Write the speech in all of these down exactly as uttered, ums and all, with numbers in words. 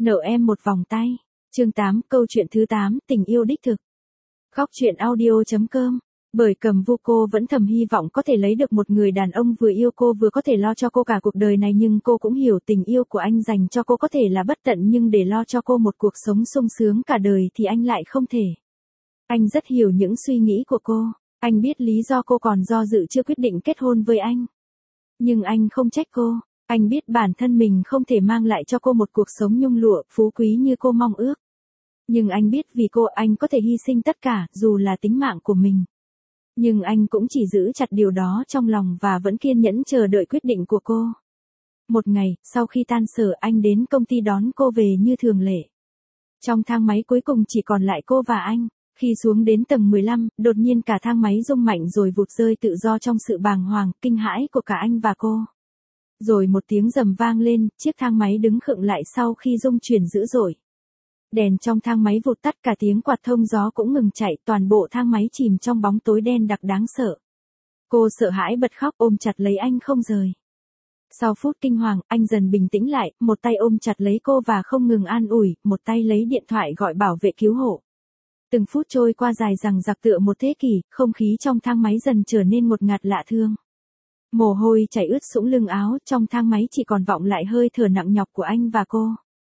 Nợ em một vòng tay. Chương tám, câu chuyện thứ tám, tình yêu đích thực. Góc truyện audio chấm com. Bởi Cầm Vu cô vẫn thầm hy vọng có thể lấy được một người đàn ông vừa yêu cô vừa có thể lo cho cô cả cuộc đời này, nhưng cô cũng hiểu tình yêu của anh dành cho cô có thể là bất tận, nhưng để lo cho cô một cuộc sống sung sướng cả đời thì anh lại không thể. Anh rất hiểu những suy nghĩ của cô, anh biết lý do cô còn do dự chưa quyết định kết hôn với anh. Nhưng anh không trách cô, anh biết bản thân mình không thể mang lại cho cô một cuộc sống nhung lụa, phú quý như cô mong ước. Nhưng anh biết vì cô anh có thể hy sinh tất cả, dù là tính mạng của mình. Nhưng anh cũng chỉ giữ chặt điều đó trong lòng và vẫn kiên nhẫn chờ đợi quyết định của cô. Một ngày, sau khi tan sở, anh đến công ty đón cô về như thường lệ. Trong thang máy cuối cùng chỉ còn lại cô và anh. Khi xuống đến tầng mười lăm, đột nhiên cả thang máy rung mạnh rồi vụt rơi tự do trong sự bàng hoàng, kinh hãi của cả anh và cô. Rồi một tiếng rầm vang lên, chiếc thang máy đứng khựng lại sau khi rung chuyển dữ dội. Đèn trong thang máy vụt tắt, cả tiếng quạt thông gió cũng ngừng chạy, toàn bộ thang máy chìm trong bóng tối đen đặc đáng sợ. Cô sợ hãi bật khóc, ôm chặt lấy anh không rời. Sau phút kinh hoàng, anh dần bình tĩnh lại, một tay ôm chặt lấy cô và không ngừng an ủi, một tay lấy điện thoại gọi bảo vệ cứu hộ. Từng phút trôi qua dài dằng dặc tựa một thế kỷ, không khí trong thang máy dần trở nên ngột ngạt lạ thương. Mồ hôi chảy ướt sũng lưng áo, trong thang máy chỉ còn vọng lại hơi thở nặng nhọc của anh và cô.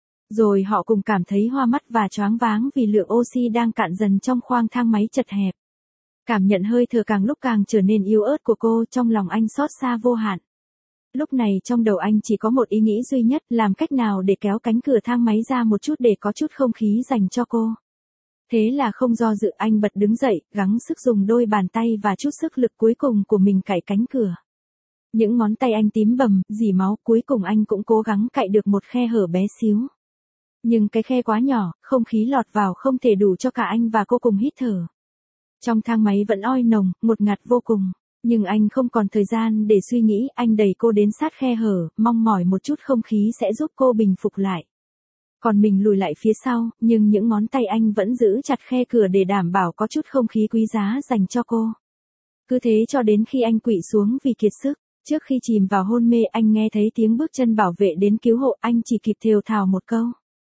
Rồi họ cùng cảm thấy hoa mắt và choáng váng vì lượng oxy đang cạn dần trong khoang thang máy chật hẹp. Cảm nhận hơi thở càng lúc càng trở nên yếu ớt của cô, trong lòng anh xót xa vô hạn. Lúc này trong đầu anh chỉ có một ý nghĩ duy nhất, làm cách nào để kéo cánh cửa thang máy ra một chút để có chút không khí dành cho cô. Thế là không do dự, anh bật đứng dậy, gắng sức dùng đôi bàn tay và chút sức lực cuối cùng của mình cạy cánh cửa. Những ngón tay anh tím bầm, rỉ máu, cuối cùng anh cũng cố gắng cạy được một khe hở bé xíu. Nhưng cái khe quá nhỏ, không khí lọt vào không thể đủ cho cả anh và cô cùng hít thở. Trong thang máy vẫn oi nồng, ngột ngạt vô cùng. Nhưng anh không còn thời gian để suy nghĩ, anh đẩy cô đến sát khe hở, mong mỏi một chút không khí sẽ giúp cô bình phục lại. Còn mình lùi lại phía sau, nhưng những ngón tay anh vẫn giữ chặt khe cửa để đảm bảo có chút không khí quý giá dành cho cô. Cứ thế cho đến khi anh quỵ xuống vì kiệt sức. Trước khi chìm vào hôn mê, anh nghe thấy tiếng bước chân bảo vệ đến cứu hộ, anh chỉ kịp thều thào một câu.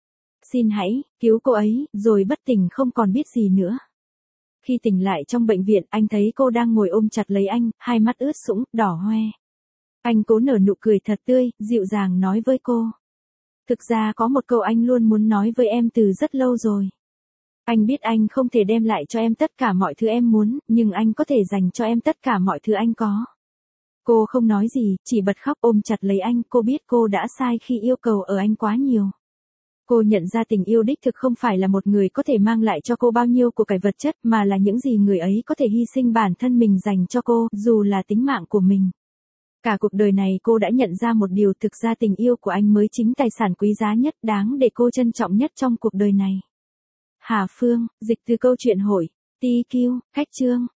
Xin hãy, cứu cô ấy, rồi bất tỉnh không còn biết gì nữa. Khi tỉnh lại trong bệnh viện, anh thấy cô đang ngồi ôm chặt lấy anh, hai mắt ướt sũng, đỏ hoe. Anh cố nở nụ cười thật tươi, dịu dàng nói với cô. Thực ra có một câu anh luôn muốn nói với em từ rất lâu rồi. Anh biết anh không thể đem lại cho em tất cả mọi thứ em muốn, nhưng anh có thể dành cho em tất cả mọi thứ anh có. Cô không nói gì, chỉ bật khóc ôm chặt lấy anh, cô biết cô đã sai khi yêu cầu ở anh quá nhiều. Cô nhận ra tình yêu đích thực không phải là một người có thể mang lại cho cô bao nhiêu của cải vật chất, mà là những gì người ấy có thể hy sinh bản thân mình dành cho cô, dù là tính mạng của mình. Cả cuộc đời này cô đã nhận ra một điều, thực ra tình yêu của anh mới chính tài sản quý giá nhất, đáng để cô trân trọng nhất trong cuộc đời này. Hà Phương, dịch từ câu chuyện hội, ti kiu, khách chương.